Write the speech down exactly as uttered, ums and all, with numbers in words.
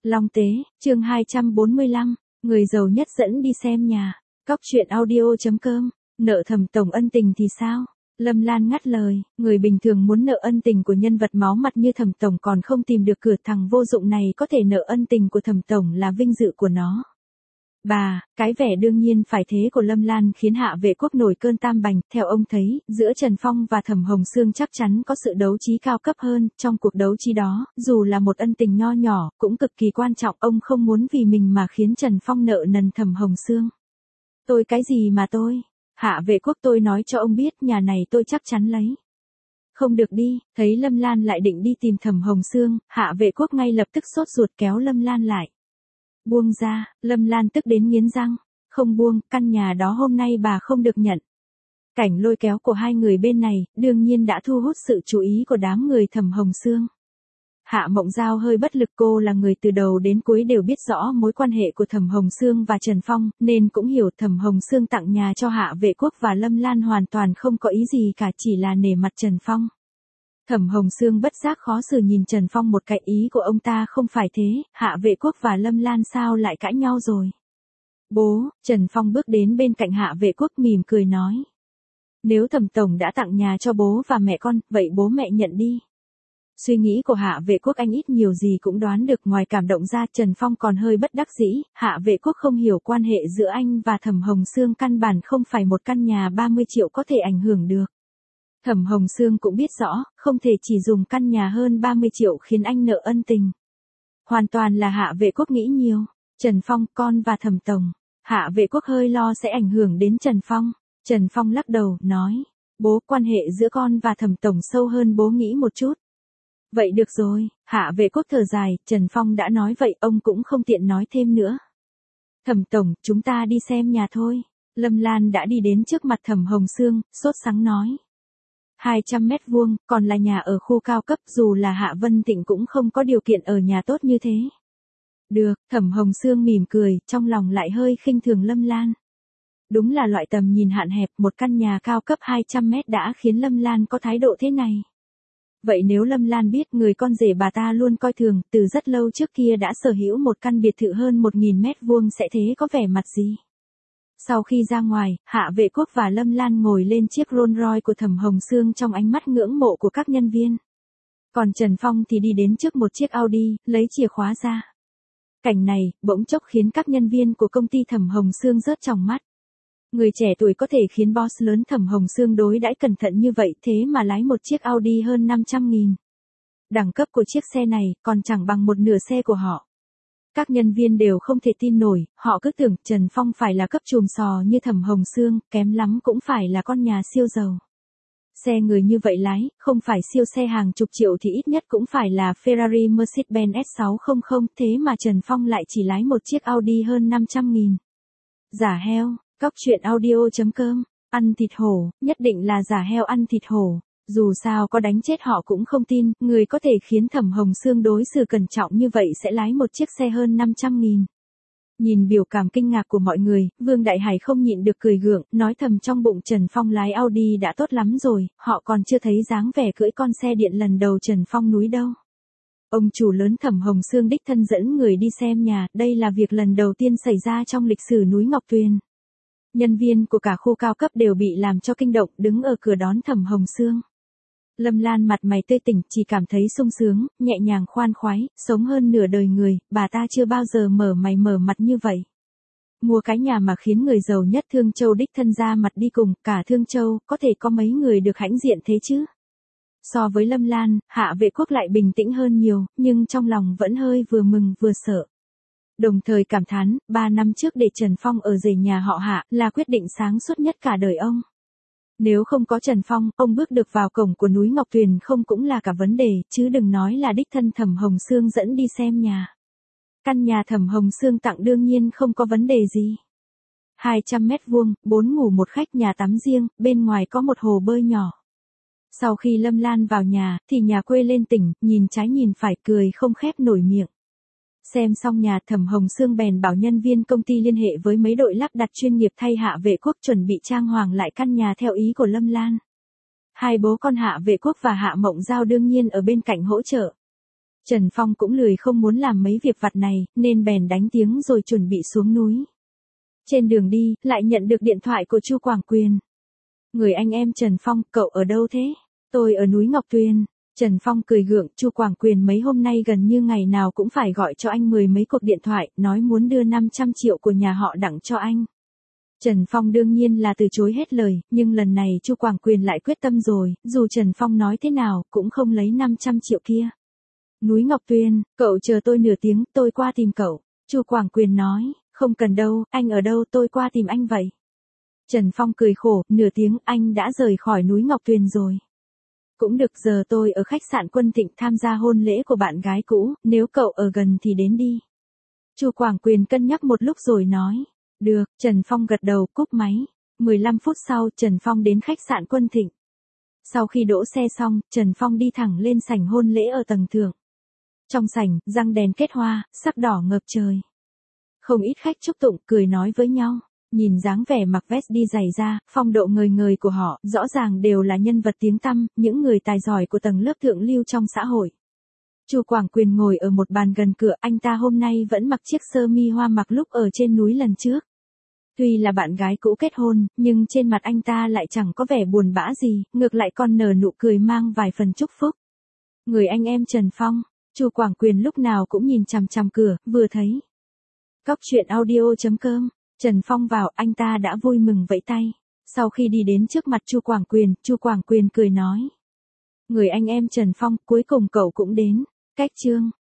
Long Tế, chương hai trăm bốn mươi lăm, người giàu nhất dẫn đi xem nhà. Cóc truyện audio chấm com, nợ Thẩm tổng ân tình thì sao? Lâm Lan ngắt lời, người bình thường muốn nợ ân tình của nhân vật máu mặt như Thẩm tổng còn không tìm được cửa, thằng vô dụng này có thể nợ ân tình của Thẩm tổng là vinh dự của nó. Bà, cái vẻ đương nhiên phải thế của Lâm Lan khiến Hạ Vệ Quốc nổi cơn tam bành, theo ông thấy, giữa Trần Phong và Thẩm Hồng Sương chắc chắn có sự đấu trí cao cấp hơn, trong cuộc đấu trí đó, dù là một ân tình nho nhỏ, cũng cực kỳ quan trọng, ông không muốn vì mình mà khiến Trần Phong nợ nần Thẩm Hồng Sương. Tôi cái gì mà tôi? Hạ Vệ Quốc, tôi nói cho ông biết, nhà này tôi chắc chắn lấy. Không được đi, thấy Lâm Lan lại định đi tìm Thẩm Hồng Sương, Hạ Vệ Quốc ngay lập tức sốt ruột kéo Lâm Lan lại. Buông ra, Lâm Lan tức đến nghiến răng, không buông, căn nhà đó hôm nay bà không được nhận. Cảnh lôi kéo của hai người bên này, đương nhiên đã thu hút sự chú ý của đám người Thẩm Hồng Sương. Hạ Mộng Giao hơi bất lực, cô là người từ đầu đến cuối đều biết rõ mối quan hệ của Thẩm Hồng Sương và Trần Phong, nên cũng hiểu Thẩm Hồng Sương tặng nhà cho Hạ Vệ Quốc và Lâm Lan hoàn toàn không có ý gì cả, chỉ là nể mặt Trần Phong. Thẩm Hồng Sương bất giác khó xử nhìn Trần Phong một cái, ý của ông ta không phải thế, Hạ Vệ Quốc và Lâm Lan sao lại cãi nhau rồi? Bố, Trần Phong bước đến bên cạnh Hạ Vệ Quốc mỉm cười nói. Nếu Thẩm tổng đã tặng nhà cho bố và mẹ con, vậy bố mẹ nhận đi. Suy nghĩ của Hạ Vệ Quốc anh ít nhiều gì cũng đoán được, ngoài cảm động ra Trần Phong còn hơi bất đắc dĩ, Hạ Vệ Quốc không hiểu quan hệ giữa anh và Thẩm Hồng Sương căn bản không phải một căn nhà ba mươi triệu có thể ảnh hưởng được. Thẩm Hồng Sương cũng biết rõ, không thể chỉ dùng căn nhà hơn ba mươi triệu khiến anh nợ ân tình. Hoàn toàn là Hạ Vệ Quốc nghĩ nhiều. Trần Phong, con và Thẩm tổng. Hạ Vệ Quốc hơi lo sẽ ảnh hưởng đến Trần Phong. Trần Phong lắc đầu, nói. Bố, quan hệ giữa con và Thẩm tổng sâu hơn bố nghĩ một chút. Vậy được rồi, Hạ Vệ Quốc thở dài, Trần Phong đã nói vậy, ông cũng không tiện nói thêm nữa. Thẩm tổng, chúng ta đi xem nhà thôi. Lâm Lan đã đi đến trước mặt Thẩm Hồng Sương, sốt sắng nói. hai trăm mét vuông, còn là nhà ở khu cao cấp, dù là Hạ Vân Tịnh cũng không có điều kiện ở nhà tốt như thế. Được, Thẩm Hồng Sương mỉm cười, trong lòng lại hơi khinh thường Lâm Lan. Đúng là loại tầm nhìn hạn hẹp, một căn nhà cao cấp hai trăm mét đã khiến Lâm Lan có thái độ thế này. Vậy nếu Lâm Lan biết người con rể bà ta luôn coi thường, từ rất lâu trước kia đã sở hữu một căn biệt thự hơn một nghìn mét vuông sẽ thế có vẻ mặt gì? Sau khi ra ngoài, Hạ Vệ Quốc và Lâm Lan ngồi lên chiếc Rolls Royce của Thẩm Hồng Sương trong ánh mắt ngưỡng mộ của các nhân viên. Còn Trần Phong thì đi đến trước một chiếc Audi, lấy chìa khóa ra. Cảnh này, bỗng chốc khiến các nhân viên của công ty Thẩm Hồng Sương rớt tròng mắt. Người trẻ tuổi có thể khiến boss lớn Thẩm Hồng Sương đối đãi cẩn thận như vậy, thế mà lái một chiếc Audi hơn năm trăm nghìn. Đẳng cấp của chiếc xe này còn chẳng bằng một nửa xe của họ. Các nhân viên đều không thể tin nổi, họ cứ tưởng Trần Phong phải là cấp chùm sò như Thẩm Hồng Sương, kém lắm cũng phải là con nhà siêu giàu. Xe người như vậy lái, không phải siêu xe hàng chục triệu thì ít nhất cũng phải là Ferrari Mercedes-Benz S sáu trăm, thế mà Trần Phong lại chỉ lái một chiếc Audi hơn năm trăm nghìn. Giả heo, cóc truyện audio chấm com, ăn thịt hổ, nhất định là giả heo ăn thịt hổ. Dù sao có đánh chết họ cũng không tin, người có thể khiến Thẩm Hồng Sương đối xử cẩn trọng như vậy sẽ lái một chiếc xe hơn năm trăm nghìn. Nhìn biểu cảm kinh ngạc của mọi người, Vương Đại Hải không nhịn được cười gượng, nói thầm trong bụng Trần Phong lái Audi đã tốt lắm rồi, họ còn chưa thấy dáng vẻ cưỡi con xe điện lần đầu Trần Phong núi đâu. Ông chủ lớn Thẩm Hồng Sương đích thân dẫn người đi xem nhà, đây là việc lần đầu tiên xảy ra trong lịch sử núi Ngọc Tuyền. Nhân viên của cả khu cao cấp đều bị làm cho kinh động, đứng ở cửa đón Thẩm Hồng Sương. Lâm Lan mặt mày tươi tỉnh, chỉ cảm thấy sung sướng, nhẹ nhàng khoan khoái, sống hơn nửa đời người, bà ta chưa bao giờ mở mày mở mặt như vậy. Mua cái nhà mà khiến người giàu nhất Thương Châu đích thân ra mặt đi cùng, cả Thương Châu, có thể có mấy người được hãnh diện thế chứ? So với Lâm Lan, Hạ Vệ Quốc lại bình tĩnh hơn nhiều, nhưng trong lòng vẫn hơi vừa mừng vừa sợ. Đồng thời cảm thán, ba năm trước để Trần Phong ở rể nhà họ Hạ, là quyết định sáng suốt nhất cả đời ông. Nếu không có Trần Phong, ông bước được vào cổng của núi Ngọc Tuyền không cũng là cả vấn đề, chứ đừng nói là đích thân Thẩm Hồng Sương dẫn đi xem nhà. Căn nhà Thẩm Hồng Sương tặng đương nhiên không có vấn đề gì. hai trăm mét vuông, bốn ngủ một khách, nhà tắm riêng, bên ngoài có một hồ bơi nhỏ. Sau khi Lâm Lan vào nhà, thì nhà quê lên tỉnh, nhìn trái nhìn phải cười không khép nổi miệng. Xem xong nhà, Thẩm Hồng Sương bèn bảo nhân viên công ty liên hệ với mấy đội lắp đặt chuyên nghiệp thay Hạ Vệ Quốc chuẩn bị trang hoàng lại căn nhà theo ý của Lâm Lan. Hai bố con Hạ Vệ Quốc và Hạ Mộng Giao đương nhiên ở bên cạnh hỗ trợ. Trần Phong cũng lười không muốn làm mấy việc vặt này, nên bèn đánh tiếng rồi chuẩn bị xuống núi. Trên đường đi, lại nhận được điện thoại của Chu Quảng Quyền. Người anh em Trần Phong, cậu ở đâu thế? Tôi ở núi Ngọc Tuyền. Trần Phong cười gượng, Chu Quảng Quyền mấy hôm nay gần như ngày nào cũng phải gọi cho anh mười mấy cuộc điện thoại, nói muốn đưa năm trăm triệu của nhà họ Đặng cho anh. Trần Phong đương nhiên là từ chối hết lời, nhưng lần này Chu Quảng Quyền lại quyết tâm rồi, dù Trần Phong nói thế nào, cũng không lấy năm trăm triệu kia. Núi Ngọc Tuyền, cậu chờ tôi nửa tiếng, tôi qua tìm cậu. Chu Quảng Quyền nói, không cần đâu, anh ở đâu tôi qua tìm anh vậy. Trần Phong cười khổ, nửa tiếng anh đã rời khỏi núi Ngọc Tuyền rồi. Cũng được, giờ tôi ở khách sạn Quân Thịnh tham gia hôn lễ của bạn gái cũ, nếu cậu ở gần thì đến đi. Chu Quảng Quyền cân nhắc một lúc rồi nói, được, Trần Phong gật đầu cúp máy. mười lăm phút sau, Trần Phong đến khách sạn Quân Thịnh. Sau khi đỗ xe xong, Trần Phong đi thẳng lên sảnh hôn lễ ở tầng thượng. Trong sảnh, răng đèn kết hoa, sắc đỏ ngập trời. Không ít khách chúc tụng, cười nói với nhau. Nhìn dáng vẻ mặc vest đi giày da, phong độ ngời ngời của họ, rõ ràng đều là nhân vật tiếng tăm, những người tài giỏi của tầng lớp thượng lưu trong xã hội. Chu Quảng Quyền ngồi ở một bàn gần cửa, anh ta hôm nay vẫn mặc chiếc sơ mi hoa mặc lúc ở trên núi lần trước. Tuy là bạn gái cũ kết hôn, nhưng trên mặt anh ta lại chẳng có vẻ buồn bã gì, ngược lại còn nở nụ cười mang vài phần chúc phúc. Người anh em Trần Phong, Chu Quảng Quyền lúc nào cũng nhìn chằm chằm cửa, vừa thấy. Cóc truyện audio chấm com, Trần Phong vào, anh ta đã vui mừng vẫy tay. Sau khi đi đến trước mặt Chu Quảng Quyền, Chu Quảng Quyền cười nói. Người anh em Trần Phong, cuối cùng cậu cũng đến. Cách chương.